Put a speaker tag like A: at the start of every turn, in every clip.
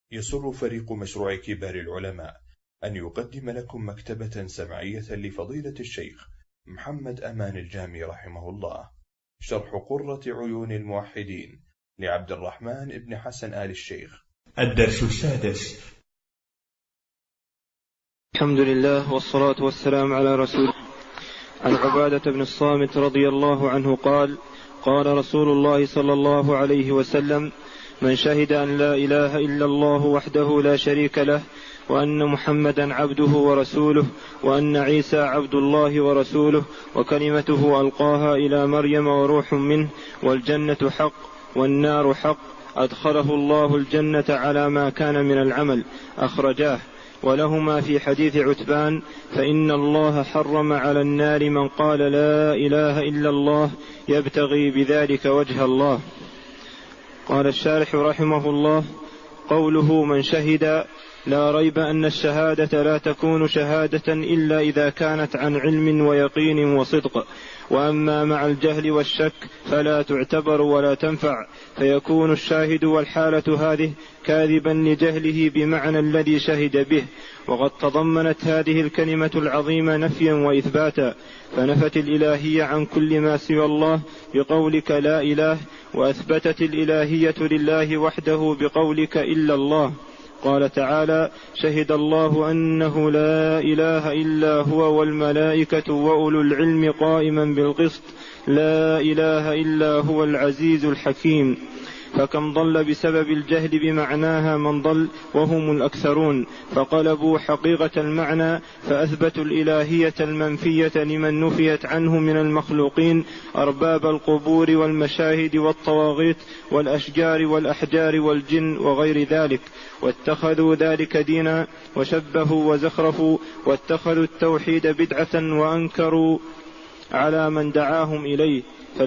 A: يسر فريق مشروع كبار العلماء أن يقدم لكم مكتبة سمعية لفضيلة الشيخ محمد أمان الجامي رحمه الله، شرح قرة عيون الموحدين لعبد الرحمن بن حسن آل الشيخ.
B: الدرس السادس.
C: الحمد لله والصلاة والسلام على رسول. عن عبادة بن الصامت رضي الله عنه قال: قال رسول الله صلى الله عليه وسلم: من شهد أن لا إله إلا الله وحده لا شريك له، وأن محمدا عبده ورسوله، وأن عيسى عبد الله ورسوله، وكلمته ألقاها إلى مريم وروح منه، والجنة حق والنار حق، أدخله الله الجنة على ما كان من العمل. أخرجاه. ولهما في حديث عتبان: فإن الله حرم على النار من قال لا إله إلا الله يبتغي بذلك وجه الله. قال الشارح رحمه الله: قوله من شهد، لا ريب أن الشهادة لا تكون شهادة إلا إذا كانت عن علم ويقين وصدق، وأما مع الجهل والشك فلا تعتبر ولا تنفع، فيكون الشاهد والحالة هذه كاذبا لجهله بمعنى الذي شهد به. وقد تضمنت هذه الكلمة العظيمة نفيا وإثباتا، فنفت الإلهية عن كل ما سوى الله بقولك لا إله، وأثبتت الإلهية لله وحده بقولك إلا الله. قال تعالى: شهد الله أنه لا إله إلا هو والملائكة وأولو العلم قائما بالقسط، لا إله إلا هو العزيز الحكيم. فكم ضل بسبب الجهل بمعناها من ضل وهم الأكثرون، فقلبوا حقيقة المعنى فأثبتوا الإلهية المنفية لمن نفيت عنه من المخلوقين، أرباب القبور والمشاهد والطواغيت والأشجار والأحجار والجن وغير ذلك، واتخذوا ذلك دينا وشبهوا وزخرفوا، واتخذوا التوحيد بدعة وأنكروا على من دعاهم إليه،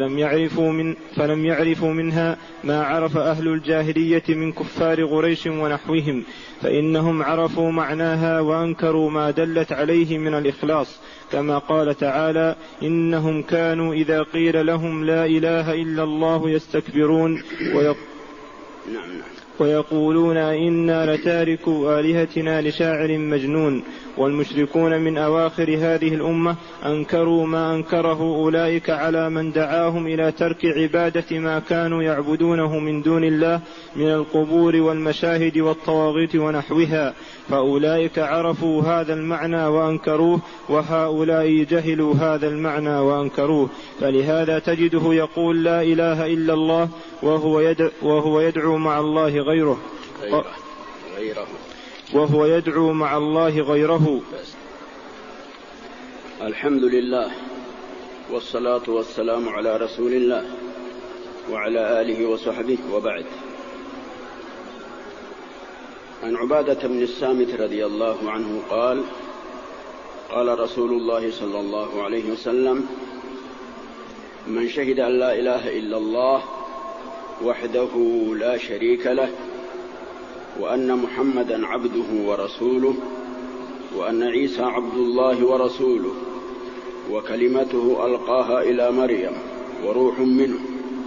C: فلم يعرفوا منها ما عرف أهل الجاهلية من كفار قريش ونحوهم، فإنهم عرفوا معناها وأنكروا ما دلت عليه من الإخلاص، كما قال تعالى: إنهم كانوا إذا قيل لهم لا إله إلا الله يستكبرون ويقولون إنا لتاركوا آلهتنا لشاعر مجنون. والمشركون من أواخر هذه الأمة أنكروا ما أنكره أولئك على من دعاهم إلى ترك عبادة ما كانوا يعبدونه من دون الله من القبور والمشاهد والطواغيت ونحوها، فأولئك عرفوا هذا المعنى وأنكروه، وهؤلاء جهلوا هذا المعنى وأنكروه. فلهذا تجده يقول لا إله إلا الله وهو يدعو مع الله غيره.
D: الحمد لله والصلاة والسلام على رسول الله وعلى آله وصحبه، وبعد. عن عبادة بن الصامت رضي الله عنه قال: قال رسول الله صلى الله عليه وسلم: من شهد أن لا إله إلا الله وحده لا شريك له، وأن محمدا عبده ورسوله، وأن عيسى عبد الله ورسوله، وكلمته ألقاها إلى مريم وروح منه،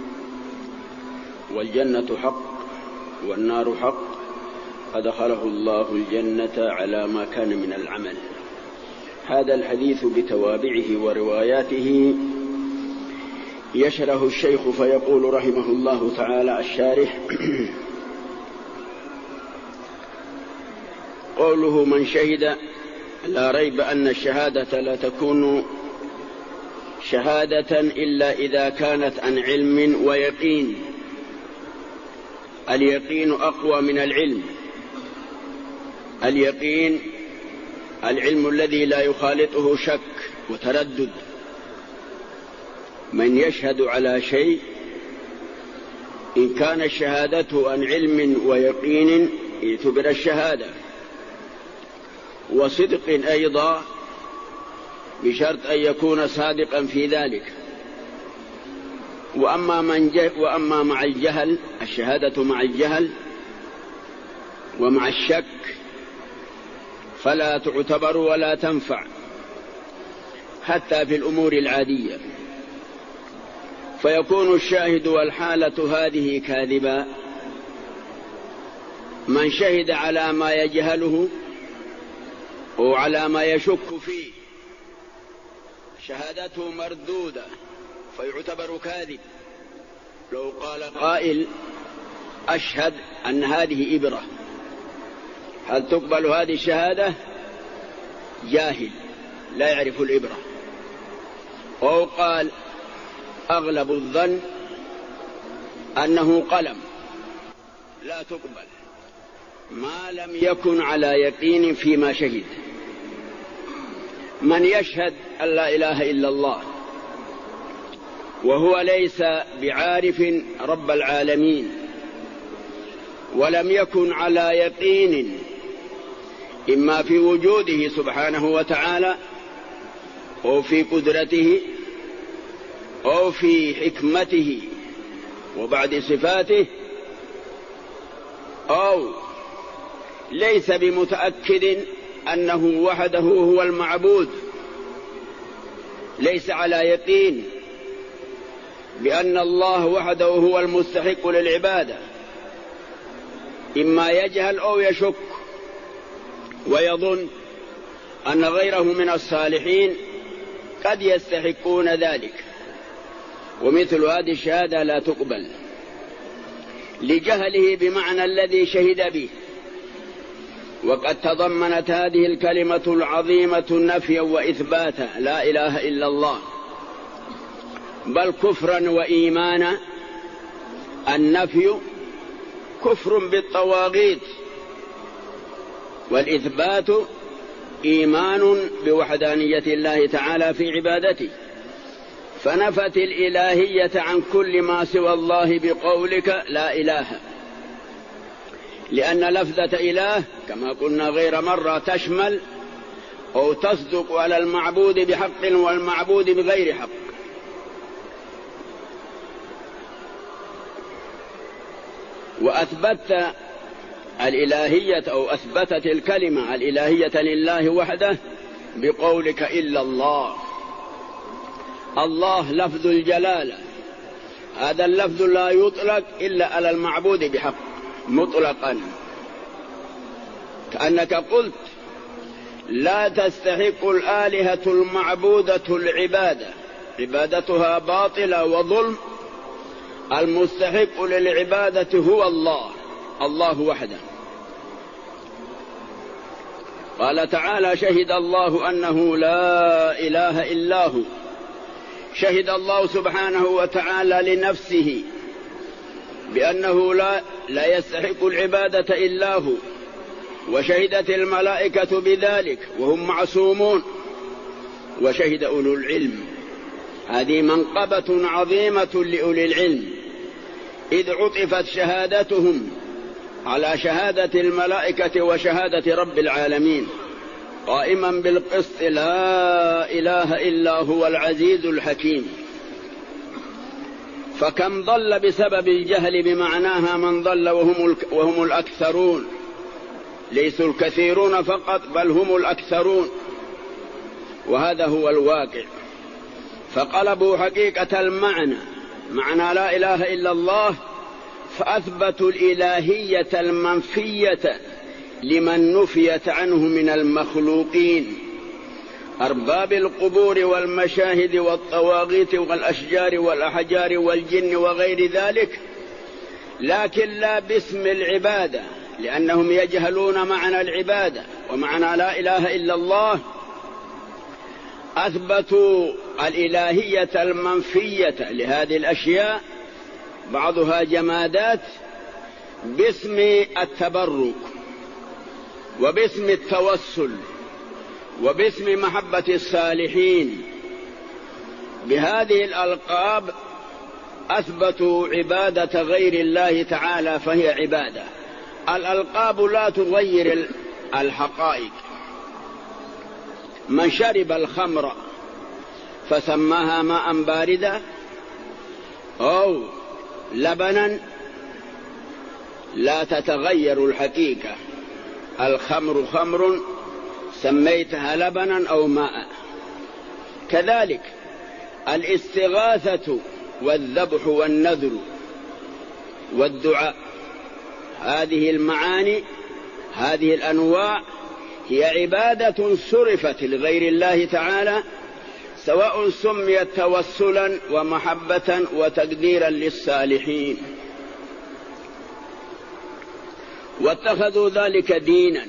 D: والجنة حق والنار حق، أدخله الله الجنة على ما كان من العمل. هذا الحديث بتوابعه ورواياته يشرح الشيخ فيقول رحمه الله تعالى الشارح: قوله من شهد، لا ريب أن الشهادة لا تكون شهادة إلا إذا كانت عن علم ويقين. اليقين أقوى من العلم. اليقين العلم الذي لا يخالطه شك وتردد. من يشهد على شيء إن كان الشهادة عن علم ويقين اعتبر الشهادة، وصدق أيضا بشرط أن يكون صادقا في ذلك. وأما مع الجهل، الشهادة مع الجهل ومع الشك فلا تعتبر ولا تنفع حتى في الأمور العادية، فيكون الشاهد والحالة هذه كاذبا من شهد على ما يجهله أو على ما يشك فيه شهادته مردودة فيعتبر كاذب. لو قال قائل أشهد أن هذه إبرة، هل تقبل هذه الشهادة؟ جاهل لا يعرف الإبرة. أو قال أغلب الظن أنه قلم، لا تقبل ما لم يكن على يقين فيما شهد. من يشهد أن لا إله إلا الله وهو ليس بعارف رب العالمين ولم يكن على يقين إما في وجوده سبحانه وتعالى أو في قدرته أو في حكمته وبعد صفاته، أو ليس بمتأكد أنه وحده هو المعبود، ليس على يقين بأن الله وحده هو المستحق للعبادة، إما يجهل أو يشك ويظن أن غيره من الصالحين قد يستحقون ذلك، ومثل هذه الشهادة لا تقبل لجهله بمعنى الذي شهد به. وقد تضمنت هذه الكلمة العظيمة نفيا وإثباتا لا إله إلا الله، بل كفرا وإيمانا. النفي كفر بالطواغيت، والإثبات إيمان بوحدانية الله تعالى في عبادته. فنفت الإلهية عن كل ما سوى الله بقولك لا إله، لأن لفظة إله كما قلنا غير مرة تشمل أو تصدق على المعبود بحق والمعبود بغير حق. وأثبتت الإلهية أو أثبتت الكلمة الإلهية لله وحده بقولك إلا الله. الله لفظ الجلالة، هذا اللفظ لا يطلق إلا على المعبود بحق مطلقا، كأنك قلت لا تستحق الآلهة المعبودة العبادة، عبادتها باطلة وظلم، المستحق للعبادة هو الله، الله وحده. قال تعالى شهد الله أنه لا إله إلا هو، شهد الله سبحانه وتعالى لنفسه بأنه لا يستحق العبادة إلا هو، وشهدت الملائكة بذلك وهم معصومون، وشهد أولو العلم. هذه منقبة عظيمة لأولي العلم، إذ عطفت شهادتهم على شهادة الملائكة وشهادة رب العالمين قائما بالقسط لا إله إلا هو العزيز الحكيم. فكم ضل بسبب الجهل بمعناها من ضل وهم الأكثرون، ليسوا الكثيرون فقط بل هم الأكثرون، وهذا هو الواقع. فقلبوا حقيقة المعنى، معنى لا إله إلا الله، فأثبتوا الإلهية المنفية لمن نفيت عنه من المخلوقين، أرباب القبور والمشاهد والطواغيت والأشجار والأحجار والجن وغير ذلك، لكن لا باسم العبادة، لأنهم يجهلون معنى العبادة ومعنى لا إله إلا الله. أثبتوا الإلهية المنفية لهذه الأشياء، بعضها جمادات، باسم التبرك وباسم التوسل وباسم محبة الصالحين. بهذه الألقاب أثبتوا عبادة غير الله تعالى، فهي عبادة. الألقاب لا تغير الحقائق. من شرب الخمر فسماها ماء باردا أو لبنا لا تتغير الحقيقة. الخمر خمر سميتها لبنا أو ماء. كذلك الاستغاثة والذبح والنذر والدعاء، هذه المعاني هذه الأنواع هي عبادة صرفت لغير الله تعالى، سواء سميت توسلا ومحبة وتقديرا للصالحين، واتخذوا ذلك دينا،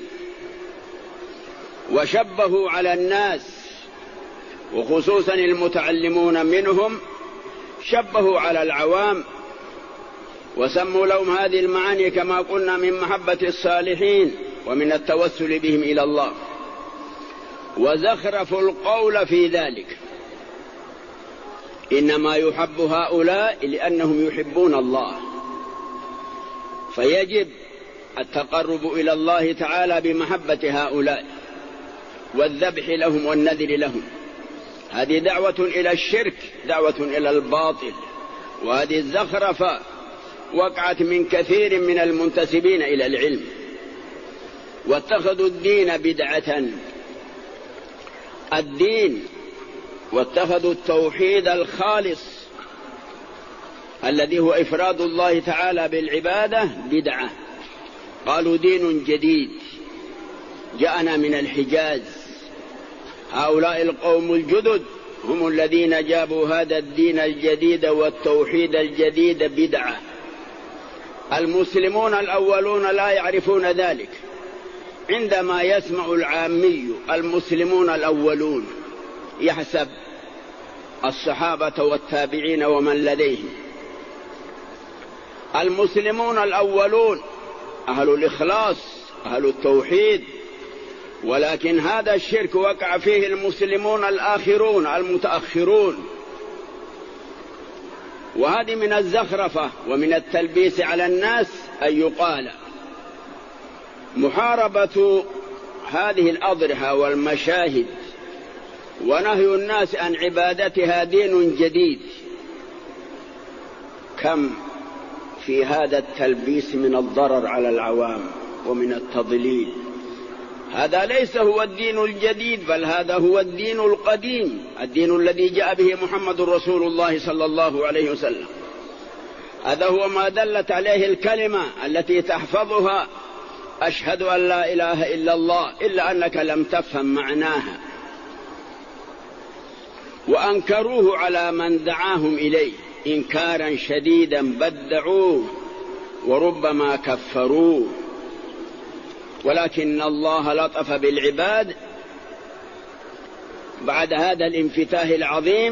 D: وشبهوا على الناس وخصوصا المتعلمون منهم، شبهوا على العوام وسموا لهم هذه المعاني كما قلنا من محبة الصالحين ومن التوسل بهم إلى الله، وزخرفوا القول في ذلك. إنما يحب هؤلاء لأنهم يحبون الله، فيجب التقرب إلى الله تعالى بمحبة هؤلاء والذبح لهم والنذر لهم. هذه دعوة إلى الشرك، دعوة إلى الباطل، وهذه الزخرفة وقعت من كثير من المنتسبين إلى العلم، واتخذوا الدين بدعة، الدين، واتخذوا التوحيد الخالص الذي هو إفراد الله تعالى بالعبادة بدعة. قالوا دين جديد جاءنا من الحجاز. هؤلاء القوم الجدد هم الذين جابوا هذا الدين الجديد والتوحيد الجديد بدعة. المسلمون الأولون لا يعرفون ذلك. عندما يسمع العامي المسلمون الأولون يحسب الصحابة والتابعين ومن لديهم. المسلمون الأولون أهل الإخلاص، أهل التوحيد، ولكن هذا الشرك وقع فيه المسلمون الآخرون المتأخرون. وهذه من الزخرفة ومن التلبيس على الناس أن يقال محاربة هذه الأضرحة والمشاهد ونهي الناس عن عبادتها دين جديد. كم في هذا التلبيس من الضرر على العوام ومن التضليل. هذا ليس هو الدين الجديد، بل هذا هو الدين القديم، الدين الذي جاء به محمد رسول الله صلى الله عليه وسلم. هذا هو ما دلت عليه الكلمة التي تحفظها أشهد أن لا إله إلا الله، إلا أنك لم تفهم معناها. وأنكروه على من دعاهم إليه إنكارا شديدا، بدعوه وربما كفروه. ولكن الله لطف بالعباد بعد هذا الانفتاح العظيم،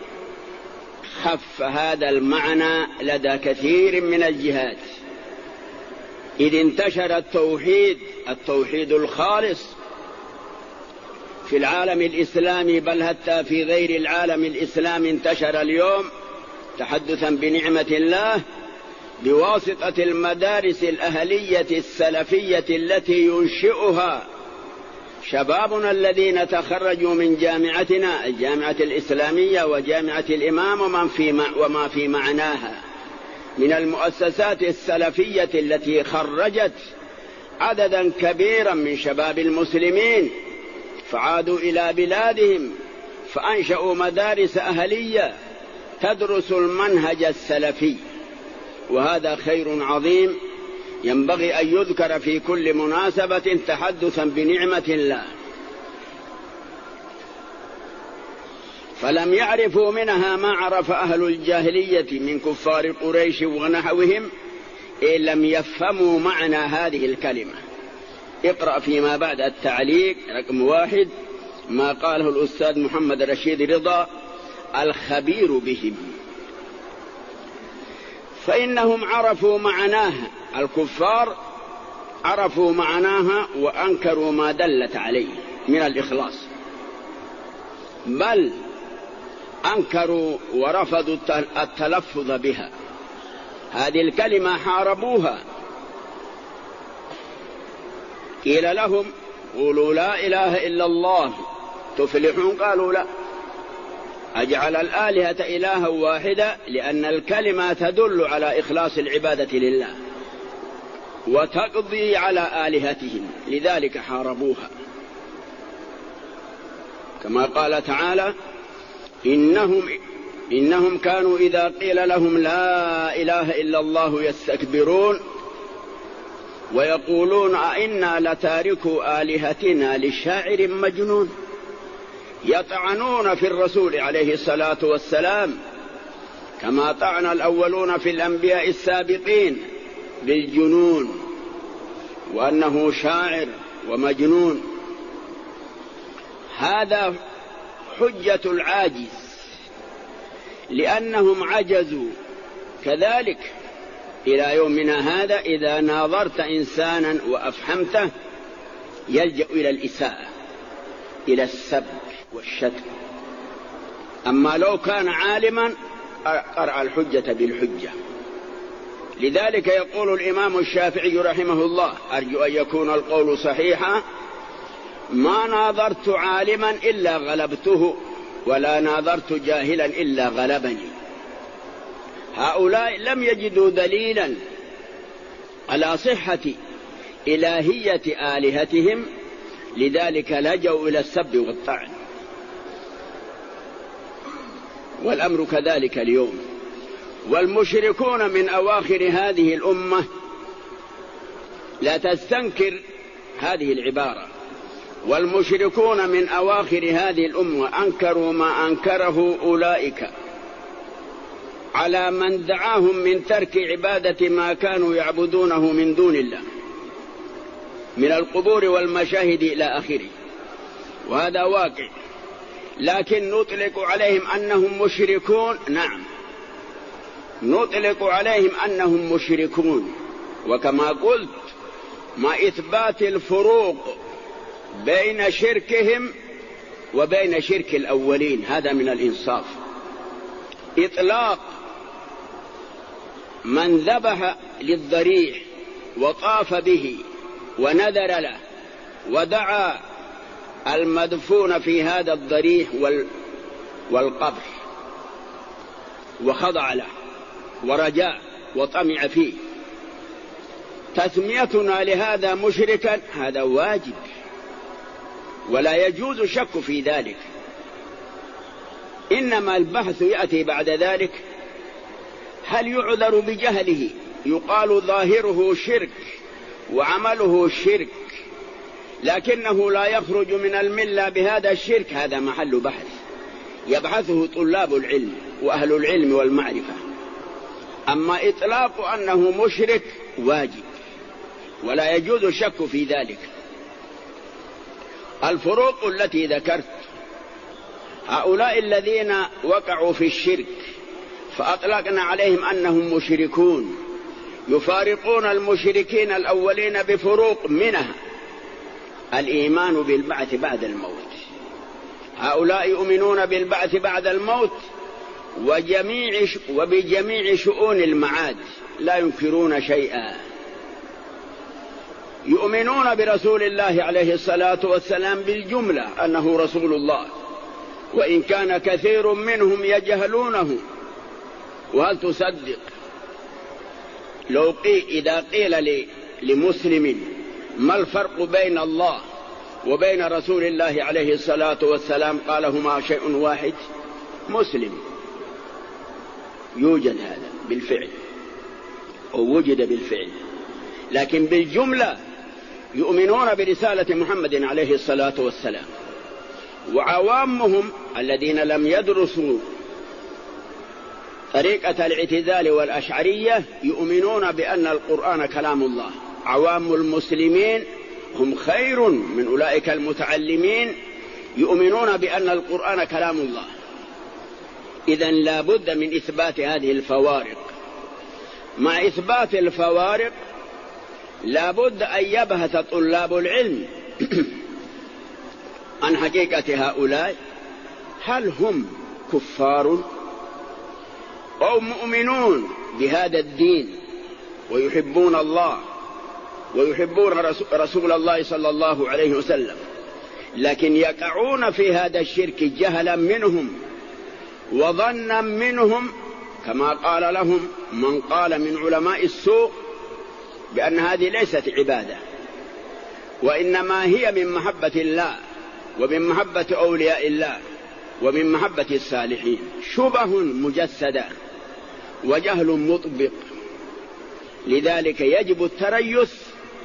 D: خف هذا المعنى لدى كثير من الجهات، إذ انتشر التوحيد الخالص في العالم الإسلامي، بل حتى في غير العالم الإسلامي انتشر اليوم تحدثا بنعمة الله بواسطة المدارس الأهلية السلفية التي ينشئها شبابنا الذين تخرجوا من جامعتنا، الجامعة الإسلامية وجامعة الإمام وما في معناها من المؤسسات السلفية التي خرجت عددا كبيرا من شباب المسلمين، فعادوا إلى بلادهم فأنشأوا مدارس أهلية تدرس المنهج السلفي. وهذا خير عظيم ينبغي أن يذكر في كل مناسبة تحدثا بنعمة الله. فلم يعرفوا منها ما عرف أهل الجاهلية من كفار قريش ونحوهم، إن لم يفهموا معنى هذه الكلمة. اقرأ فيما بعد التعليق رقم 1 ما قاله الأستاذ محمد رشيد رضا الخبير بهم. فإنهم عرفوا معناها، الكفار عرفوا معناها وأنكروا ما دلت عليه من الإخلاص، بل أنكروا ورفضوا التلفظ بها. هذه الكلمة حاربوها. قيل لهم قولوا لا إله إلا الله تفلحون، قالوا لا، أجعل الآلهة إلها واحدة، لأن الكلمة تدل على إخلاص العبادة لله وتقضي على آلهتهم، لذلك حاربوها. كما قال تعالى إنهم كانوا إذا قيل لهم لا إله إلا الله يستكبرون ويقولون أئنا لتاركوا آلهتنا لشاعر مجنون. يطعنون في الرسول عليه الصلاة والسلام كما طعن الأولون في الأنبياء السابقين بالجنون، وأنه شاعر ومجنون. هذا حجة العاجز، لأنهم عجزوا. كذلك إلى يومنا هذا إذا ناظرت إنسانا وأفهمته يلجأ إلى الإساءة، إلى السب والشتم. أما لو كان عالما قرأ الحجة بالحجة. لذلك يقول الإمام الشافعي رحمه الله: أرجو أن يكون القول صحيحا: ما ناظرت عالما إلا غلبته، ولا ناظرت جاهلا إلا غلبني. هؤلاء لم يجدوا دليلا على صحة إلهية آلهتهم، لذلك لجوا إلى السب والطعن. والأمر كذلك اليوم. والمشركون من أواخر هذه الأمة لا تستنكر هذه العبارة: والمشركون من أواخر هذه الأمة أنكروا ما أنكره أولئك على من دعاهم من ترك عبادة ما كانوا يعبدونه من دون الله من القبور والمشاهد إلى آخره. وهذا واقع، لكن نطلق عليهم أنهم مشركون. نعم، نطلق عليهم أنهم مشركون، وكما قلت مع إثبات الفروق بين شركهم وبين شرك الأولين. هذا من الإنصاف. إطلاق من ذبح للضريح وطاف به ونذر له ودعا المدفون في هذا الضريح والقبر وخضع له ورجاء وطمع فيه، تسميتنا لهذا مشركا هذا واجب، ولا يجوز شك في ذلك. إنما البحث يأتي بعد ذلك: هل يعذر بجهله؟ يقال ظاهره شرك وعمله شرك، لكنه لا يخرج من الملة بهذا الشرك. هذا محل بحث يبحثه طلاب العلم وأهل العلم والمعرفة. أما إطلاق أنه مشرك واجب، ولا يجوز الشك في ذلك. الفروق التي ذكرت: هؤلاء الذين وقعوا في الشرك فأطلقنا عليهم أنهم مشركون، يفارقون المشركين الأولين بفروق، منها الإيمان بالبعث بعد الموت. هؤلاء يؤمنون بالبعث بعد الموت وبجميع شؤون المعاد، لا ينكرون شيئا. يؤمنون برسول الله عليه الصلاة والسلام بالجملة أنه رسول الله، وإن كان كثير منهم يجهلونه. وهل تصدق إذا قيل لمسلم ما الفرق بين الله وبين رسول الله عليه الصلاة والسلام قال هما شيء واحد؟ مسلم. يوجد هذا بالفعل أو وجد بالفعل، لكن بالجملة يؤمنون برسالة محمد عليه الصلاة والسلام. وعوامهم الذين لم يدرسوا طريقة الاعتزال والأشعرية يؤمنون بأن القرآن كلام الله. عوام المسلمين هم خير من أولئك المتعلمين، يؤمنون بأن القرآن كلام الله. إذن لا بد من إثبات هذه الفوارق. مع إثبات الفوارق لا بد أن يبحث طلاب العلم عن حقيقة هؤلاء، هل هم كفار أو مؤمنون بهذا الدين ويحبون الله ويحبون رسول الله صلى الله عليه وسلم، لكن يقعون في هذا الشرك جهلا منهم وظنا منهم، كما قال لهم من قال من علماء السوء بأن هذه ليست عبادة، وإنما هي من محبة الله ومن محبة أولياء الله ومن محبة الصالحين. شبه مجسدة وجهل مطبق. لذلك يجب التريث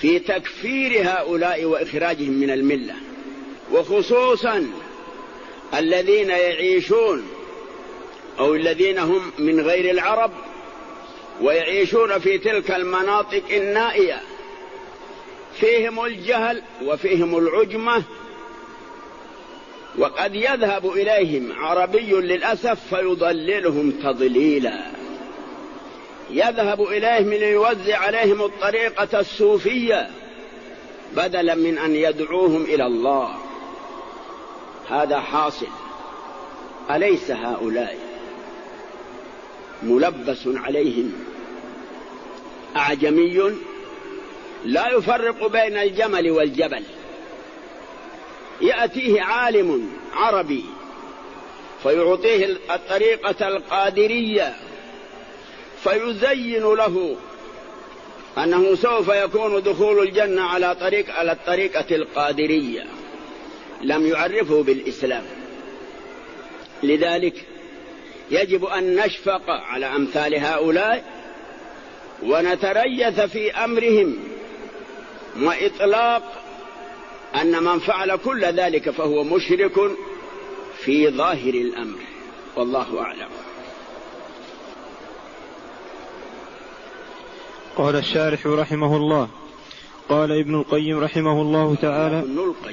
D: في تكفير هؤلاء وإخراجهم من الملة، وخصوصا الذين يعيشون أو الذين هم من غير العرب ويعيشون في تلك المناطق النائية، فيهم الجهل وفيهم العجمة، وقد يذهب إليهم عربي للأسف فيضللهم تضليلا، يذهب إليهم ليوزع عليهم الطريقة الصوفية بدلا من أن يدعوهم إلى الله. هذا حاصل. أليس هؤلاء ملبس عليهم أعجمي لا يفرق بين الجمل والجبل، يأتيه عالم عربي فيعطيه الطريقة القادرية فيزين له أنه سوف يكون دخول الجنة على الطريقة القادرية، لم يعرفه بالإسلام. لذلك يجب أن نشفق على أمثال هؤلاء ونتريث في أمرهم، وإطلاق أن من فعل كل ذلك فهو مشرك في ظاهر الأمر، والله أعلم.
C: قال الشارح رحمه الله: قال ابن القيم رحمه الله تعالى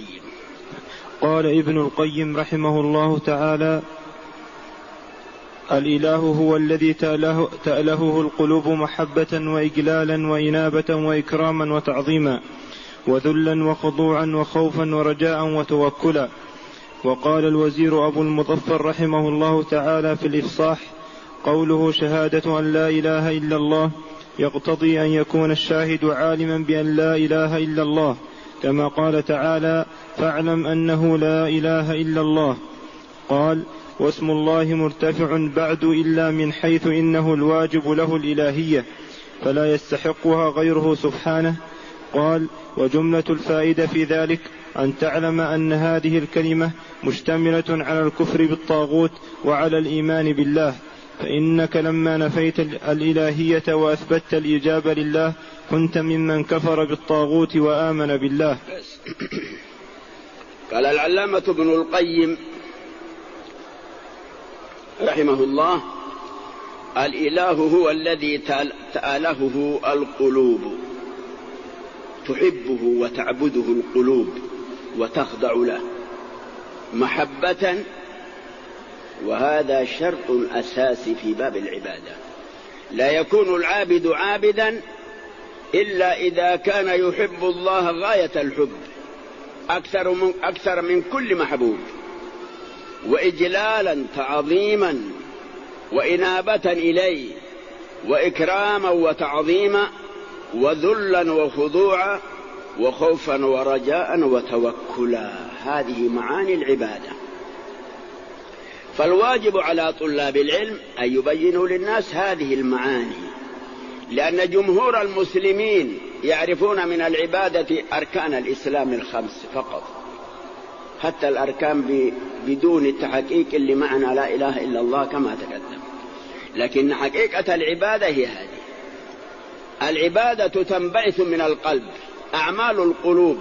C: الإله هو الذي تألهه القلوب محبة وإجلالا وإنابة وإكراما وتعظيما وذلا وخضوعا وخوفا ورجاء وتوكلا. وقال الوزير أبو المظفر رحمه الله تعالى في الإفصاح: قوله شهادة أن لا إله إلا الله يقتضي أن يكون الشاهد عالما بأن لا إله إلا الله، كما قال تعالى: فاعلم أنه لا إله إلا الله. قال: واسم الله مرتفع بعد إلا من حيث إنه الواجب له الإلهية فلا يستحقها غيره سبحانه. قال: وجملة الفائدة في ذلك أن تعلم أن هذه الكلمة مشتملة على الكفر بالطاغوت وعلى الإيمان بالله، فإنك لما نفيت الإلهية وأثبتت الإجابة لله كنت ممن كفر بالطاغوت وآمن بالله.
D: قال العلامة ابن القيم رحمه الله: الإله هو الذي تألهه القلوب، تحبه وتعبده القلوب وتخضع له محبة، وهذا شرط أساسي في باب العبادة. لا يكون العابد عابدا إلا إذا كان يحب الله غاية الحب أكثر من كل محبوب، وإجلالا تعظيما وإنابة إليه وإكراما وتعظيما وذلا وخضوعا وخوفا ورجاء وتوكلا. هذه معاني العبادة. فالواجب على طلاب العلم أن يبينوا للناس هذه المعاني، لأن جمهور المسلمين يعرفون من العبادة أركان الإسلام الخمس فقط، حتى الأركان بدون التحقيق اللي معنى لا إله إلا الله كما تقدم. لكن حقيقة العبادة هي هذه. العبادة تنبعث من القلب، أعمال القلوب.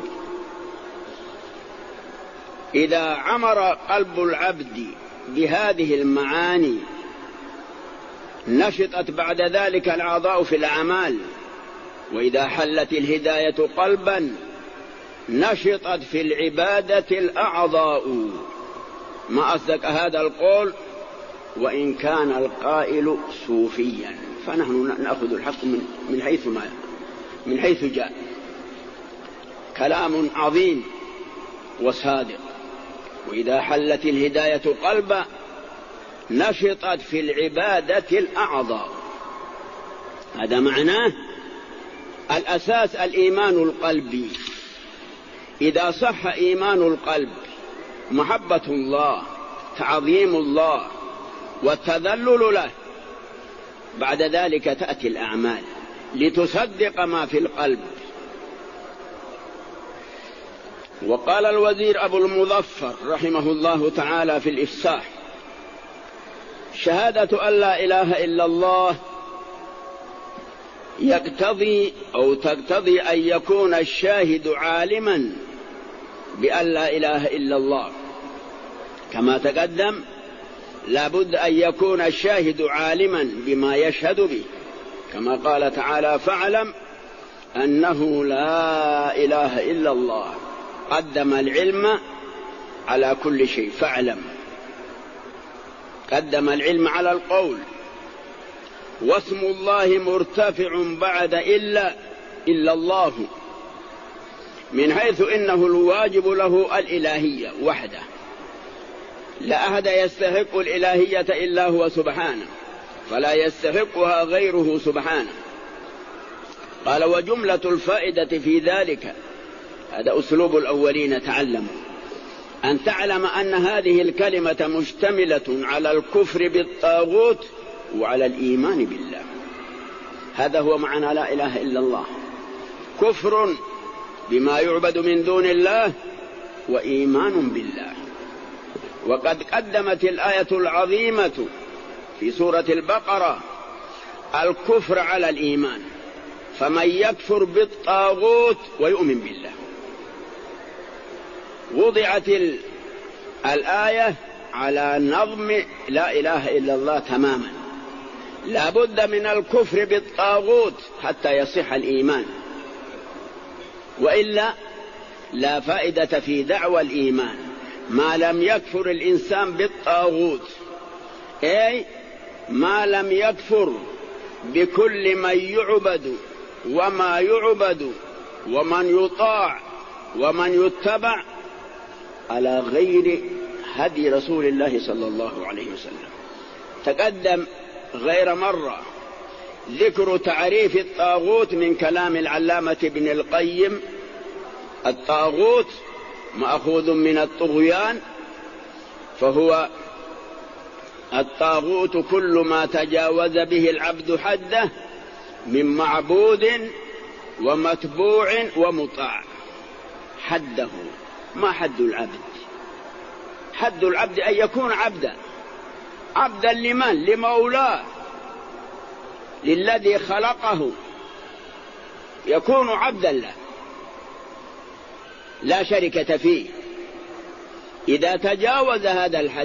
D: إذا عمر قلب العبد بهذه المعاني نشطت بعد ذلك الأعضاء في الأعمال، وإذا حلت الهداية قلبا نشطت في العبادة الأعضاء. ما أصدق هذا القول وإن كان القائل صوفيا، فنحن نأخذ الحق من حيث جاء. كلام عظيم وصادق. وإذا حلت الهداية قلبا نشطت في العبادة الأعضاء. هذا معناه الأساس الإيمان القلبي. إذا صح إيمان القلب محبة الله تعظيم الله والتذلل له، بعد ذلك تأتي الأعمال لتصدق ما في القلب. وقال الوزير أبو المظفر رحمه الله تعالى في الإفصاح: شهادة أن لا إله إلا الله يقتضي أو تقتضي أن يكون الشاهد عالما بأن لا إله إلا الله، كما تقدم لا بد أن يكون الشاهد عالما بما يشهد به، كما قال تعالى فاعلم أنه لا إله إلا الله، قدم العلم على كل شيء، فاعلم قدم العلم على القول. واسم الله مرتفع بعد إلا الله، من حيث إنه الواجب له الإلهية وحده، لا أحد يستحق الإلهية إلا هو سبحانه، فلا يستحقها غيره سبحانه. قال وجملة الفائدة في ذلك، هذا أسلوب الأولين تعلموا، أن تعلم أن هذه الكلمة مشتملة على الكفر بالطاغوت وعلى الإيمان بالله. هذا هو معنى لا إله إلا الله، كفر بما يعبد من دون الله وإيمان بالله. وقد قدمت الآية العظيمة في سورة البقرة الكفر على الإيمان، فمن يكفر بالطاغوت ويؤمن بالله. وضعت الآية على نظم لا إله إلا الله تماما، لا بد من الكفر بالطاغوت حتى يصح الإيمان، وإلا لا فائدة في دعوى الإيمان ما لم يكفر الإنسان بالطاغوت، أي ما لم يكفر بكل من يعبد وما يعبد ومن يطاع ومن يتبع على غير هدي رسول الله صلى الله عليه وسلم. تقدم غير مرة ذكر تعريف الطاغوت من كلام العلامة ابن القيم. الطاغوت مأخوذ من الطغيان، فهو الطاغوت كل ما تجاوز به العبد حده من معبود ومتبوع ومطاع. حده، ما حد العبد؟ حد العبد أن يكون عبدا لمن؟ لمولاه، للذي خلقه، يكون عبدا له لا شركة فيه. إذا تجاوز هذا الحد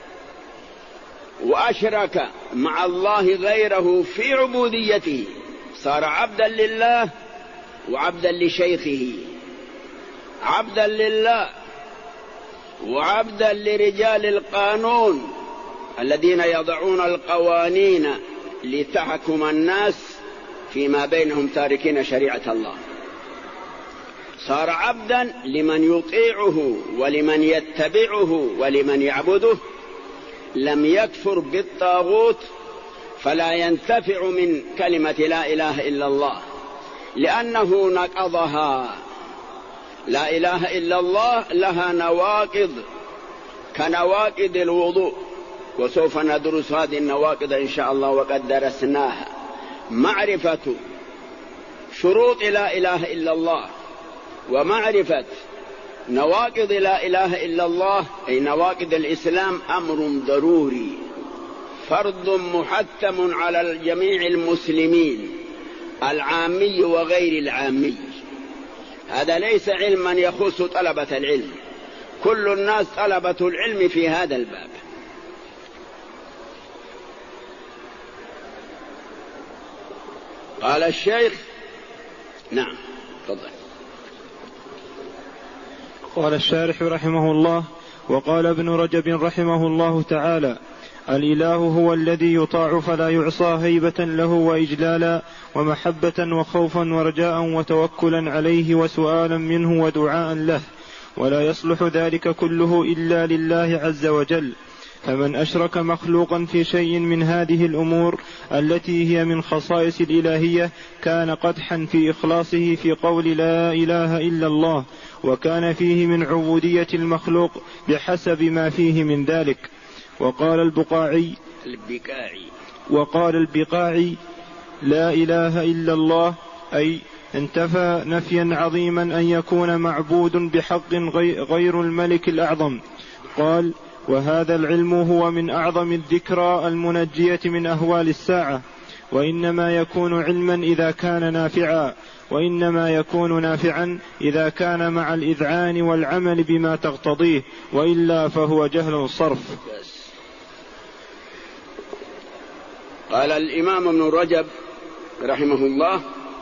D: وأشرك مع الله غيره في عبوديته صار عبدا لله وعبدا لشيخه، عبدا لله وعبدا لرجال القانون الذين يضعون القوانين لتحكم الناس فيما بينهم تاركين شريعة الله. صار عبدا لمن يطيعه ولمن يتبعه ولمن يعبده. لم يكفر بالطاغوت فلا ينتفع من كلمة لا إله إلا الله، لأنه نقضها. لا إله إلا الله لها نواقض كنواقض الوضوء، وسوف ندرس هذه النواقض إن شاء الله وقد درسناها. معرفة شروط لا إله إلا الله ومعرفة نواقض لا إله إلا الله أي نواقض الإسلام أمر ضروري، فرض محتم على جميع المسلمين العامي وغير العامي. هذا ليس علما يخص طلبة العلم، كل الناس طلبة العلم في هذا الباب. قال الشيخ نعم تفضل.
C: قال الشارح رحمه الله: وقال ابن رجب رحمه الله تعالى: الإله هو الذي يطاع فلا يعصى هيبة له وإجلالا ومحبة وخوفا ورجاء وتوكلا عليه وسؤالا منه ودعاء له، ولا يصلح ذلك كله إلا لله عز وجل. فمن أشرك مخلوقا في شيء من هذه الأمور التي هي من خصائص الإلهية كان قدحا في إخلاصه في قول لا إله إلا الله، وكان فيه من عبودية المخلوق بحسب ما فيه من ذلك. وقال البقاعي لا إله إلا الله أي انتفى نفيا عظيما أن يكون معبود بحق غير الملك الأعظم. قال: وهذا العلم هو من أعظم الذكرى المنجية من أهوال الساعة، وإنما يكون علما إذا كان نافعا، وإنما يكون نافعا إذا كان مع الإذعان والعمل بما تقتضيه، وإلا فهو جهل صرف.
D: قال الإمام ابن رجب رحمه الله: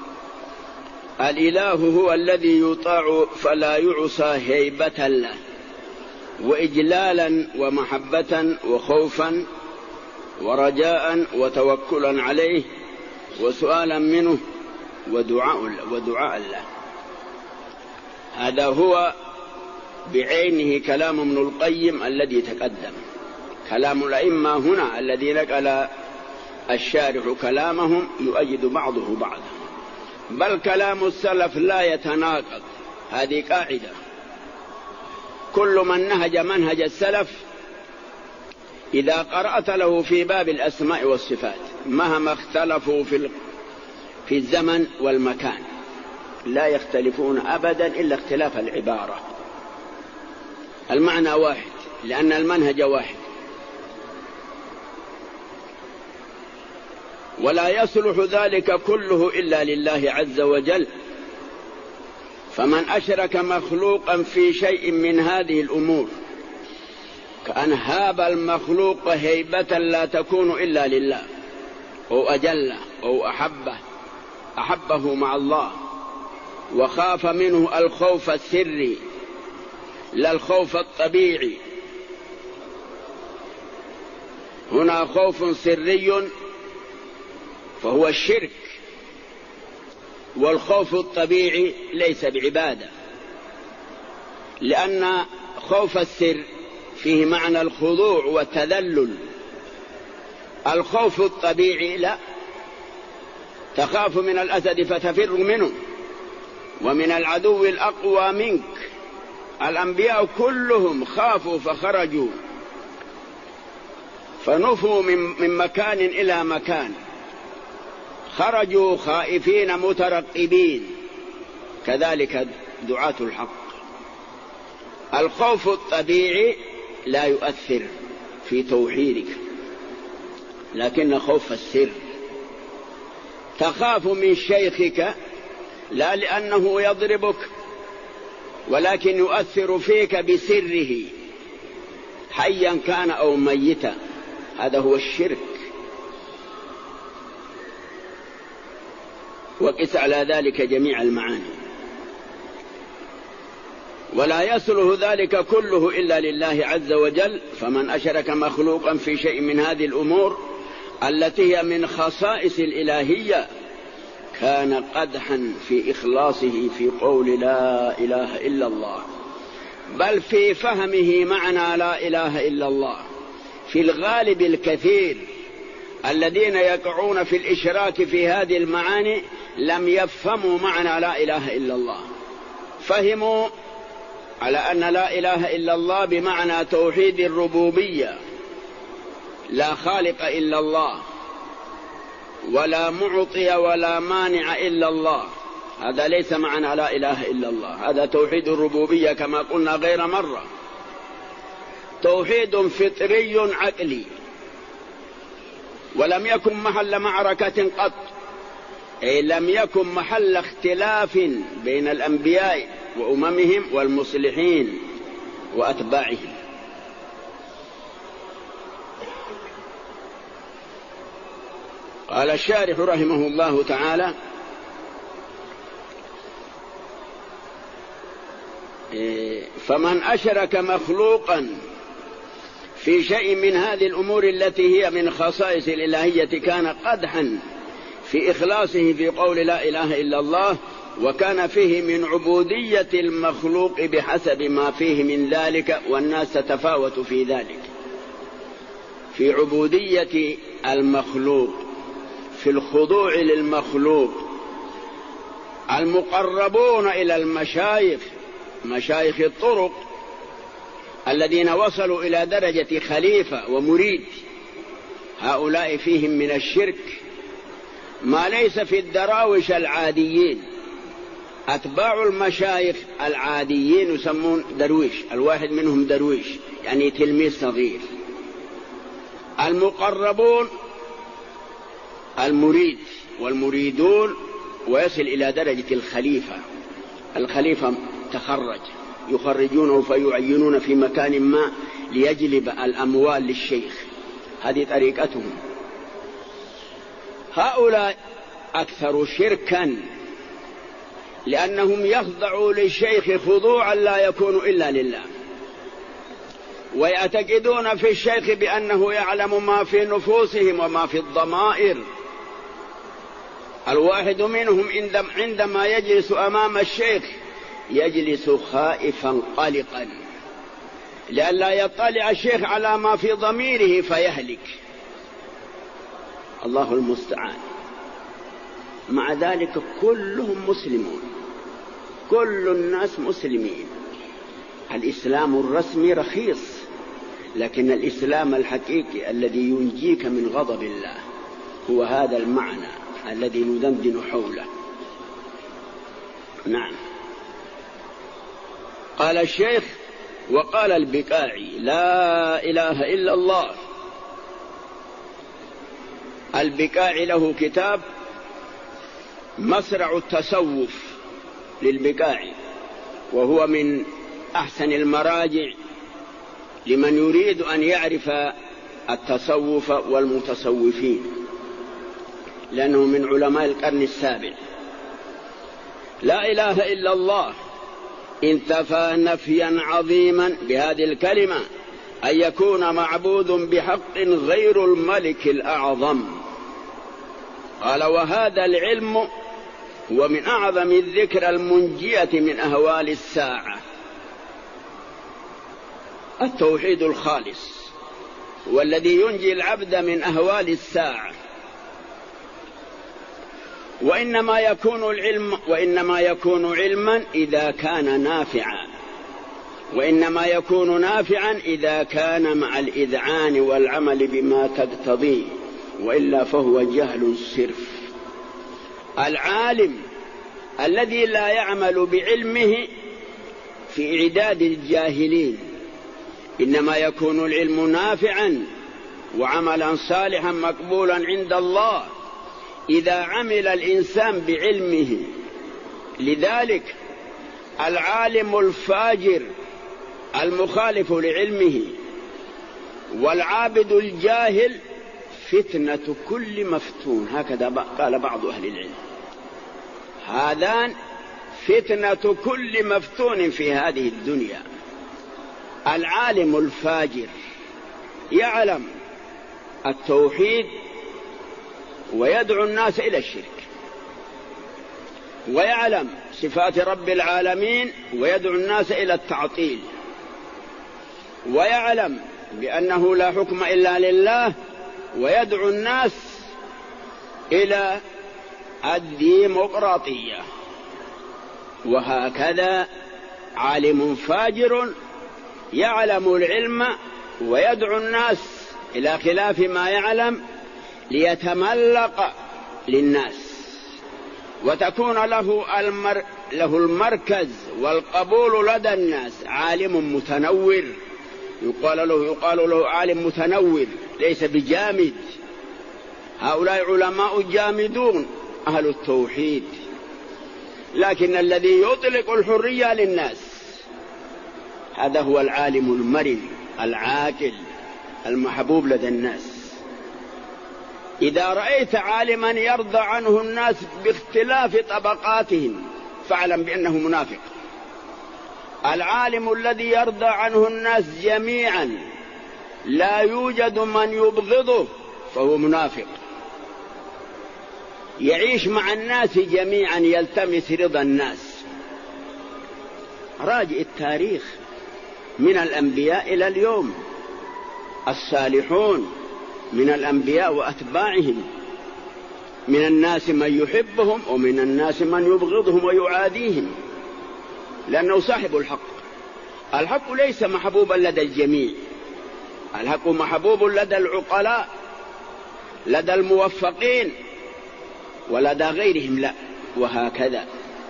D: الإله هو الذي يطاع فلا يعصى هيبة له وإجلالا ومحبة وخوفا ورجاء وتوكلا عليه وسؤالا منه ودعاء له. هذا هو بعينه كلام ابن القيم الذي تقدم. كلام الأئمة هنا الذي نقل الشارح كلامهم يؤيد بعضه بعضا، بل كلام السلف لا يتناقض. هذه قاعدة: كل من نهج منهج السلف إذا قرأت له في باب الأسماء والصفات مهما اختلفوا في الزمن والمكان لا يختلفون أبدا إلا اختلاف العبارة. المعنى واحد، لأن المنهج واحد. ولا يصلح ذلك كله إلا لله عز وجل. فمن أشرك مخلوقا في شيء من هذه الأمور كأن هاب المخلوق هيبة لا تكون إلا لله، أو أجله أو أحبه مع الله، وخاف منه الخوف السري لا الخوف الطبيعي. هنا خوف سري فهو الشرك، والخوف الطبيعي ليس بعبادة، لأن خوف السر فيه معنى الخضوع والتذلل. الخوف الطبيعي لا، تخاف من الأسد فتفر منه، ومن العدو الأقوى منك. الأنبياء كلهم خافوا فخرجوا، فنفوا من مكان إلى مكان، خرجوا خائفين مترقبين. كذلك دعاة الحق. الخوف الطبيعي لا يؤثر في توحيدك، لكن خوف السر تخاف من شيخك لا لأنه يضربك، ولكن يؤثر فيك بسره حيا كان أو ميتا. هذا هو الشرك. وقس على ذلك جميع المعاني. ولا يصله ذلك كله إلا لله عز وجل. فمن أشرك مخلوقا في شيء من هذه الأمور التي هي من خصائص الإلهية كان قدحا في إخلاصه في قول لا إله إلا الله، بل في فهمه معنى لا إله إلا الله. في الغالب الكثير الذين يقعون في الإشراك في هذه المعاني لم يفهموا معنى لا إله إلا الله. فهموا على أن لا إله إلا الله بمعنى توحيد الربوبية، لا خالق إلا الله، ولا معطي ولا مانع إلا الله. هذا ليس معنى لا إله إلا الله، هذا توحيد الربوبية كما قلنا غير مرة. توحيد فطري عقلي، ولم يكن محل معركة قط، أي لم يكن محل اختلاف بين الأنبياء وأممهم والمصلحين وأتباعهم. قال الشارح رحمه الله تعالى: فمن أشرك مخلوقا في شيء من هذه الأمور التي هي من خصائص الإلهية كان قدحا في إخلاصه في قول لا إله إلا الله، وكان فيه من عبودية المخلوق بحسب ما فيه من ذلك، والناس تتفاوت في ذلك. في عبودية المخلوق، في الخضوع للمخلوق. المقربون إلى المشايخ، مشايخ الطرق الذين وصلوا إلى درجة خليفة ومريد، هؤلاء فيهم من الشرك ما ليس في الدراوش العاديين. أتباع المشايخ العاديين يسمون درويش، الواحد منهم درويش يعني تلميذ صغير. المقربون المريد والمريدون، ويصل إلى درجة الخليفة. الخليفة تخرج، يخرجونه فيعينون في مكان ما ليجلب الأموال للشيخ، هذه طريقتهم. هؤلاء أكثر شركا، لأنهم يخضعوا للشيخ خضوعا لا يكون إلا لله، ويعتقدون في الشيخ بأنه يعلم ما في نفوسهم وما في الضمائر. الواحد منهم عندما يجلس أمام الشيخ يجلس خائفا قلقا لئلا يطلع الشيخ على ما في ضميره فيهلك. الله المستعان. مع ذلك كلهم مسلمون، كل الناس مسلمين. الإسلام الرسمي رخيص، لكن الإسلام الحقيقي الذي ينجيك من غضب الله هو هذا المعنى الذي ندندن حوله. نعم. قال الشيخ وقال البكاعي: لا إله إلا الله. البكاعي له كتاب مسرع التصوف للبكاعي، وهو من أحسن المراجع لمن يريد أن يعرف التصوف والمتصوفين، لأنه من علماء القرن السابع. لا إله إلا الله انتفى نفيا عظيما بهذه الكلمة أن يكون معبود بحق غير الملك الأعظم. قال: وهذا العلم هو من أعظم الذكر المنجية من أهوال الساعة. التوحيد الخالص هو الذي ينجي العبد من أهوال الساعة. وإنما يكون علما إذا كان نافعا، وإنما يكون نافعا إذا كان مع الإذعان والعمل بما تقتضيه، وإلا فهو جهل صرف. العالم الذي لا يعمل بعلمه في إعداد الجاهلين، إنما يكون العلم نافعا وعملا صالحا مقبولا عند الله إذا عمل الإنسان بعلمه. لذلك العالم الفاجر المخالف لعلمه والعابد الجاهل فتنة كل مفتون، هكذا قال بعض أهل العلم. هذان فتنة كل مفتون في هذه الدنيا. العالم الفاجر يعلم التوحيد ويدعو الناس إلى الشرك، ويعلم صفات رب العالمين ويدعو الناس إلى التعطيل، ويعلم بأنه لا حكم إلا لله ويدعو الناس إلى الديمقراطية. وهكذا عالم فاجر يعلم العلم ويدعو الناس إلى خلاف ما يعلم ليتملق للناس، وتكون له المركز والقبول لدى الناس. عالم متنور يقال له عالم متنور، ليس بجامد. هؤلاء علماء جامدون أهل التوحيد، لكن الذي يطلق الحرية للناس هذا هو العالم المرن العاقل المحبوب لدى الناس. إذا رأيت عالما يرضى عنه الناس باختلاف طبقاتهم فاعلم بأنه منافق. العالم الذي يرضى عنه الناس جميعا لا يوجد من يبغضه فهو منافق. يعيش مع الناس جميعا يلتمس رضا الناس. راجع التاريخ من الأنبياء إلى اليوم، الصالحون من الأنبياء وأتباعهم، من الناس من يحبهم ومن الناس من يبغضهم ويعاديهم، لأنه صاحب الحق. الحق ليس محبوبا لدى الجميع، الحق محبوب لدى العقلاء، لدى الموفقين، ولدى غيرهم لا. وهكذا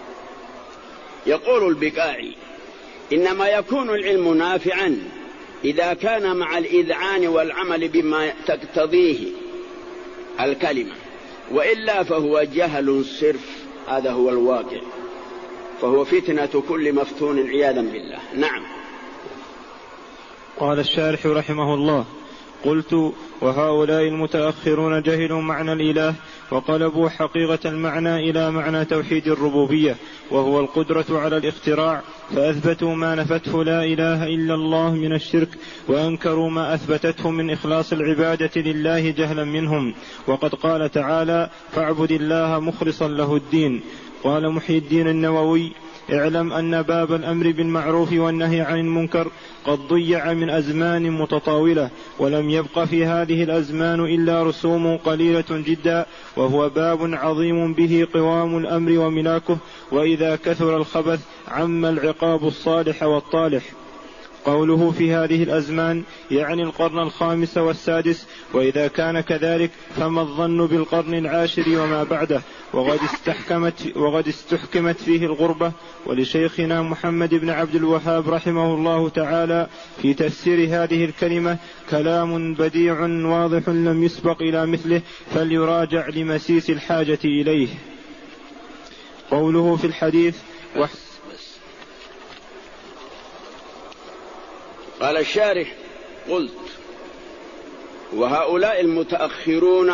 D: يقول البكاعي: إنما يكون العلم نافعا إذا كان مع الإذعان والعمل بما تقتضيه الكلمة. وإلا فهو جهل صرف، هذا هو الواقع، فهو فتنة كل مفتون عياذا بالله. نعم.
C: قال الشارح رحمه الله: قلت: وهؤلاء المتأخرون جهلوا معنى الإله وقلبوا حقيقة المعنى إلى معنى توحيد الربوبية، وهو القدرة على الاختراع، فأثبتوا ما نفته لا إله إلا الله من الشرك، وأنكروا ما أثبتته من إخلاص العبادة لله جهلا منهم. وقد قال تعالى: فاعبد الله مخلصا له الدين. قال محي الدين النووي: اعلم أن باب الأمر بالمعروف والنهي عن المنكر قد ضيع من أزمان متطاولة، ولم يبق في هذه الأزمان إلا رسوم قليلة جدا، وهو باب عظيم به قوام الأمر وملاكه، وإذا كثر الخبث عم العقاب الصالح والطالح. قوله في هذه الأزمان يعني القرن الخامس والسادس، وإذا كان كذلك فما الظن بالقرن العاشر وما بعده، وقد استحكمت فيه الغربة. ولشيخنا محمد بن عبد الوهاب رحمه الله تعالى في تفسير هذه الكلمة كلام بديع واضح لم يسبق إلى مثله، فليراجع لمسيس الحاجة إليه. قوله في الحديث
D: قال الشارح: قلت: وهؤلاء المتأخرون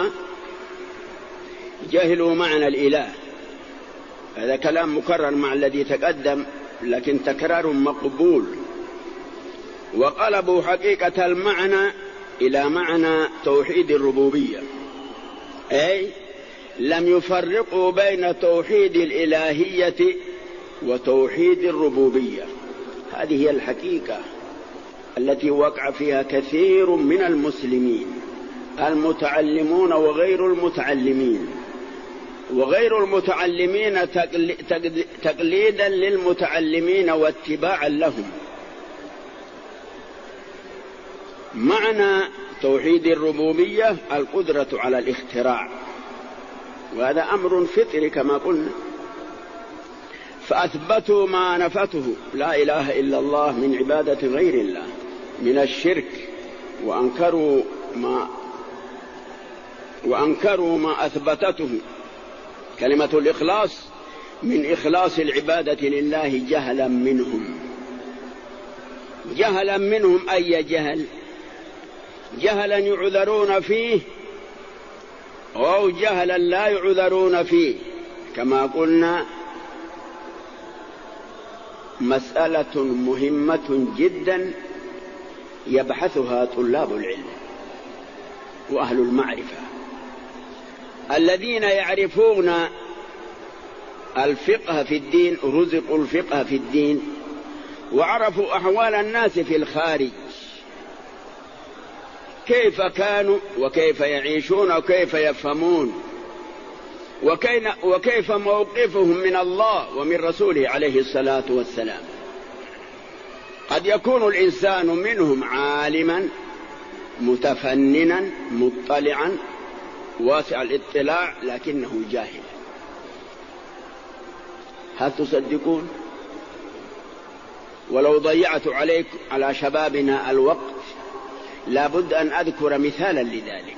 D: جهلوا معنى الإله. هذا كلام مكرر مع الذي تقدم، لكن تكرار مقبول. وقلبوا حقيقة المعنى إلى معنى توحيد الربوبية، أي لم يفرقوا بين توحيد الإلهية وتوحيد الربوبية. هذه هي الحقيقة التي وقع فيها كثير من المسلمين المتعلمون وغير المتعلمين، وغير المتعلمين تقليدا للمتعلمين واتباعا لهم. معنى توحيد الربوبية القدرة على الاختراع، وهذا أمر فطري كما قلنا. فأثبتوا ما نفته لا إله إلا الله من عبادة غير الله من الشرك، وأنكروا ما أثبتته كلمة الإخلاص من إخلاص العبادة لله جهلا منهم. جهلا منهم أي جهل؟ جهلا يعذرون فيه أو جهلا لا يعذرون فيه. كما قلنا مسألة مهمة جدا يبحثها طلاب العلم وأهل المعرفة الذين يعرفون الفقه في الدين، رزقوا الفقه في الدين، وعرفوا أحوال الناس في الخارج، كيف كانوا وكيف يعيشون وكيف يفهمون وكيف موقفهم من الله ومن رسوله عليه الصلاة والسلام. قد يكون الإنسان منهم عالما متفننا مطلعا واسع الاطلاع لكنه جاهل. هل تصدقون؟ ولو ضيعت عليكم على شبابنا الوقت لابد أن أذكر مثالا لذلك.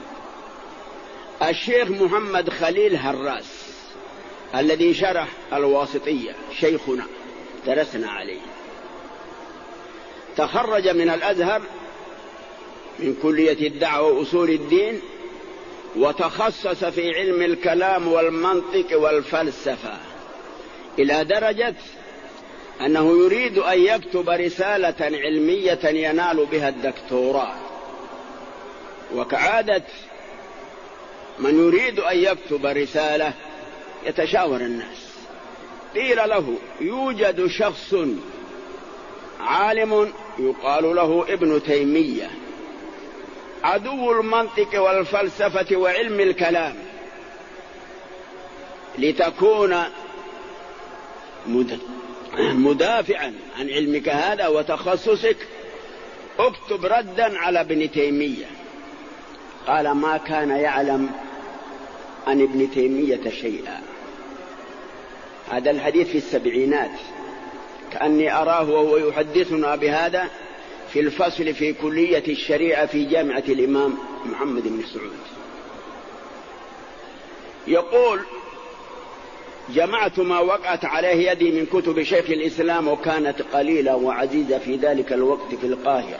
D: الشيخ محمد خليل هراس الذي شرح الواسطية، شيخنا درسنا عليه، تخرج من الأزهر من كلية الدعوة وأصول الدين، وتخصص في علم الكلام والمنطق والفلسفة إلى درجة أنه يريد أن يكتب رسالة علمية ينال بها الدكتوراه. وكعادة من يريد أن يكتب رسالة يتشاور الناس. قيل له: يوجد شخص عالم يقال له ابن تيمية، عدو المنطق والفلسفة وعلم الكلام، لتكون مدافعا عن علمك هذا وتخصصك اكتب ردا على ابن تيمية. قال: ما كان يعلم عن ابن تيمية شيئا. هذا الحديث في السبعينات، كأني أراه وهو يحدثنا بهذا في الفصل في كلية الشريعة في جامعة الإمام محمد بن سعود. يقول: جمعت ما وقعت عليه يدي من كتب شيخ الإسلام، وكانت قليلة وعزيزة في ذلك الوقت في القاهرة،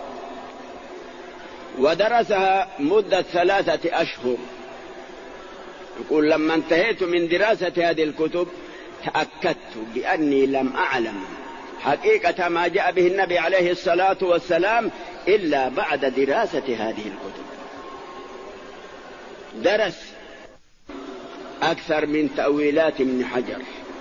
D: ودرسها مدة 3 أشهر. يقول: لما انتهيت من دراسة هذه الكتب تأكدت بأني لم أعلم حقيقة ما جاء به النبي عليه الصلاة والسلام إلا بعد دراسة هذه الكتب. درس أكثر من تأويلات ابن حجر،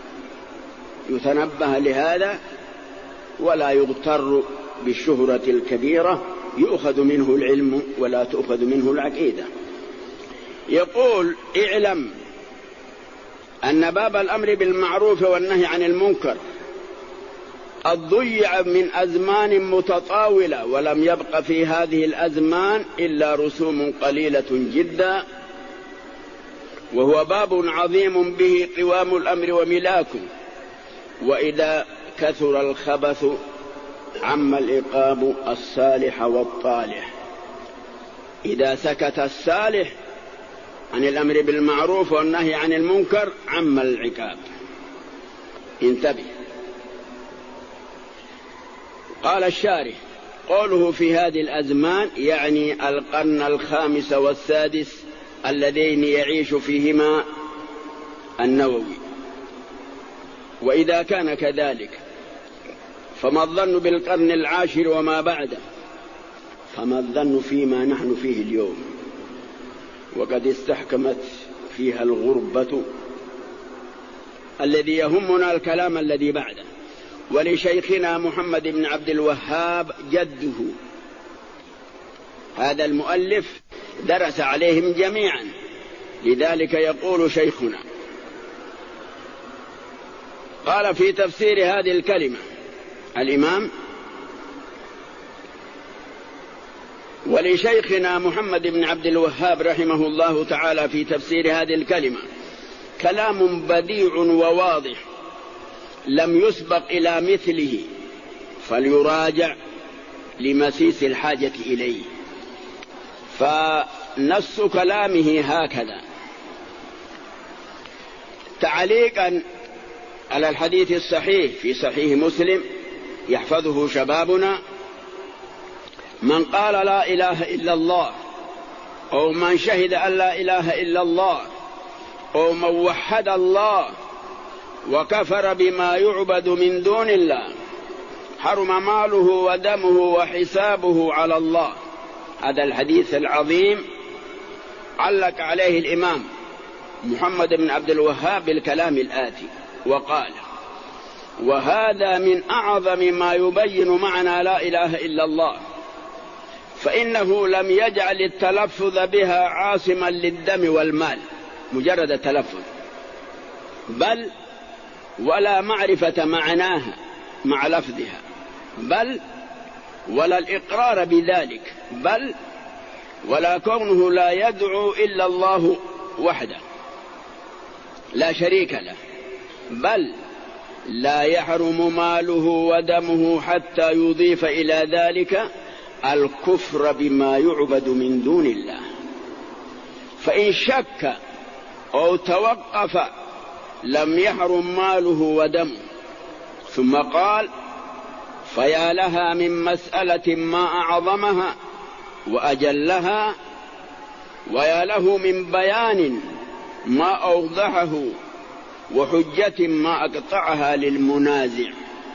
D: يتنبه لهذا ولا يغتر بالشهرة الكبيرة، يؤخذ منه العلم ولا تؤخذ منه العقيدة. يقول: اعلم أن باب الأمر بالمعروف والنهي عن المنكر قد ضيع من أزمان متطاولة، ولم يبق في هذه الأزمان إلا رسوم قليلة جدا، وهو باب عظيم به قوام الأمر وملاكه. وإذا كثر الخبث عم العقاب الصالح والطالح. إذا سكت الصالح عن الأمر بالمعروف والنهي عن المنكر عم العقاب. انتبه. قال الشارح: قوله في هذه الأزمان يعني القرن الخامس والسادس اللذين يعيش فيهما النووي. وإذا كان كذلك فما الظن بالقرن العاشر وما بعده؟ فما الظن فيما نحن فيه اليوم، وقد استحكمت فيها الغربة الذي يهمنا الكلام الذي بعده. ولشيخنا محمد بن عبد الوهاب جده هذا المؤلف درس عليهم جميعا، لذلك يقول شيخنا. قال في تفسير هذه الكلمة الإمام: ولشيخنا محمد بن عبد الوهاب رحمه الله تعالى في تفسير هذه الكلمة كلام بديع وواضح لم يسبق إلى مثله، فليراجع لمسيس الحاجة إليه. فنص كلامه هكذا: تعليقا على الحديث الصحيح في صحيح مسلم يحفظه شبابنا: من قال لا إله إلا الله، أو من شهد أن لا إله إلا الله، أو من وحد الله وكفر بما يعبد من دون الله، حرم ماله ودمه وحسابه على الله. هذا الحديث العظيم علق عليه الإمام محمد بن عبد الوهاب بالكلام الآتي، وقال: وهذا من أعظم ما يبين معنى لا إله إلا الله، فإنه لم يجعل التلفظ بها عاصما للدم والمال، مجرد التلفظ، بل ولا معرفة معناها مع لفظها، بل ولا الإقرار بذلك، بل ولا كونه لا يدعو إلا الله وحده لا شريك له، بل لا يحرم ماله ودمه حتى يضيف إلى ذلك الكفر بما يعبد من دون الله. فإن شك أو توقف لم يحرم ماله ودمه. ثم قال: فيا لها من مسألة ما أعظمها وأجلها، ويا له من بيان ما أوضحه وحجة ما أقطعها للمنازع.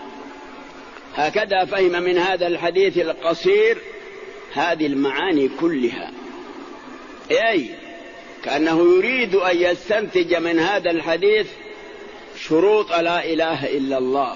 D: هكذا فهم من هذا الحديث القصير هذه المعاني كلها، أي كأنه يريد أن يستنتج من هذا الحديث شروط لا إله إلا الله.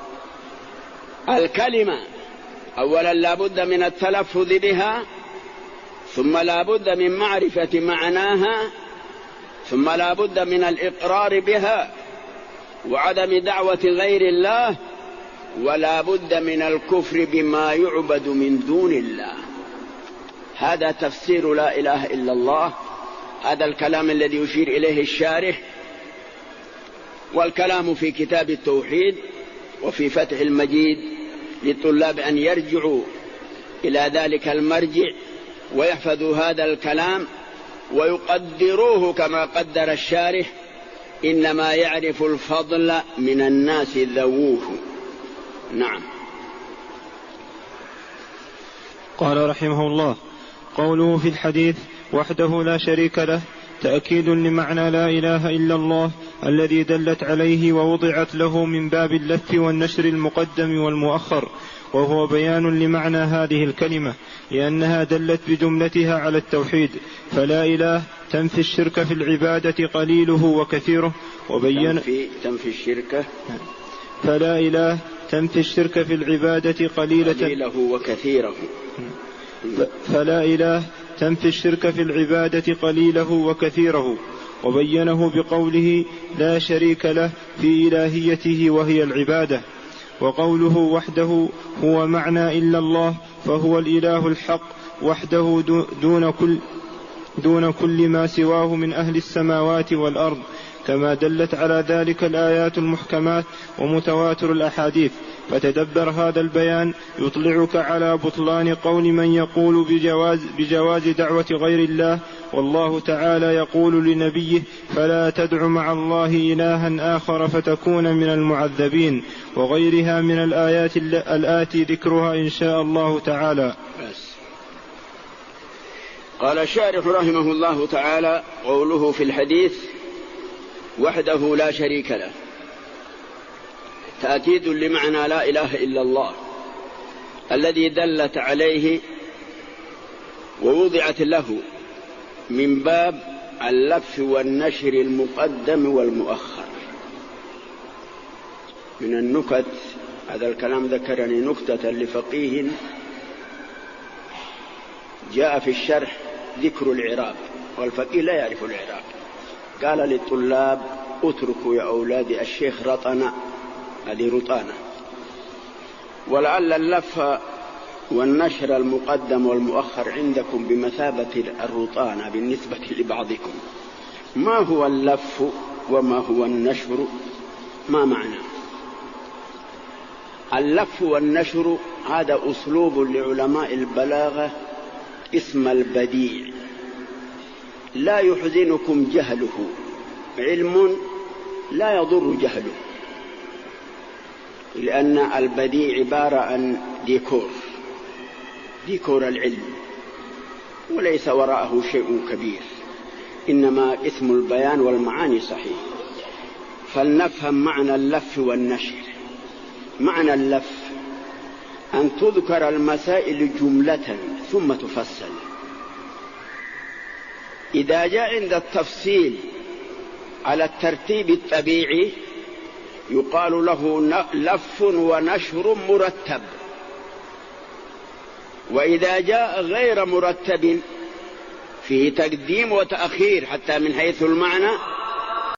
D: الكلمة أولا لا بد من التلفظ بها، ثم لا بد من معرفة معناها، ثم لا بد من الإقرار بها وعدم دعوة غير الله، ولا بد من الكفر بما يعبد من دون الله. هذا تفسير لا إله إلا الله. هذا الكلام الذي يشير إليه الشارح، والكلام في كتاب التوحيد وفي فتح المجيد للطلاب أن يرجعوا إلى ذلك المرجع ويحفظوا هذا الكلام ويقدروه كما قدر الشارح: إنما يعرف الفضل من الناس ذووه. نعم.
C: قال رحمه الله: قوله في الحديث وحده لا شريك له تأكيد لمعنى لا إله إلا الله الذي دلت عليه ووضعت له من باب اللف والنشر المقدم والمؤخر، وهو بيان لمعنى هذه الكلمة لأنها دلت بجملتها على التوحيد. فلا إله تنفي الشرك في العبادة قليله وكثيره، وبين
D: تنفي الشرك.
C: فلا إله تنفي الشرك في العبادة قليله
D: وكثيره.
C: فلا إله تنفي الشرك في العبادة قليله وكثيره، وبينه بقوله لا شريك له في إلهيته وهي العبادة. وقوله وحده هو معنى إلا الله، فهو الإله الحق وحده دون كل ما سواه من أهل السماوات والأرض، كما دلت على ذلك الآيات المحكمات ومتواتر الأحاديث. فتدبر هذا البيان يطلعك على بطلان قول من يقول بجواز دعوة غير الله، والله تعالى يقول لنبيه: فلا تدع مع الله إلها آخر فتكون من المعذبين، وغيرها من الآيات الآتي ذكرها إن شاء الله تعالى.
D: قال الشارح رحمه الله تعالى: قوله في الحديث وحده لا شريك له تأكيد لمعنى لا إله إلا الله الذي دلت عليه ووضعت له من باب اللف والنشر المقدم والمؤخر. من النكت هذا الكلام ذكرني نكتة لفقيه جاء في الشرح ذكر العراب، والفقيه لا يعرف العراب. قال للطلاب: اتركوا يا أولادي الشيخ رطنا، هذه رطانة، ولعل اللف والنشر المقدم والمؤخر عندكم بمثابة الرطانة بالنسبة لبعضكم. ما هو اللف وما هو النشر؟ ما معنى اللف والنشر؟ هذا أسلوب لعلماء البلاغة اسم البديع، لا يحزنكم جهله، علم لا يضر جهله، لأن البديع عبارة عن ديكور العلم، وليس وراءه شيء كبير، إنما اسم البيان والمعاني صحيح. فلنفهم معنى اللف والنشر. معنى اللف أن تذكر المسائل جملة ثم تفصل. إذا جاء عند التفصيل على الترتيب الطبيعي يقال له لف ونشر مرتب، وإذا جاء غير مرتب فيه تقديم وتأخير حتى من حيث المعنى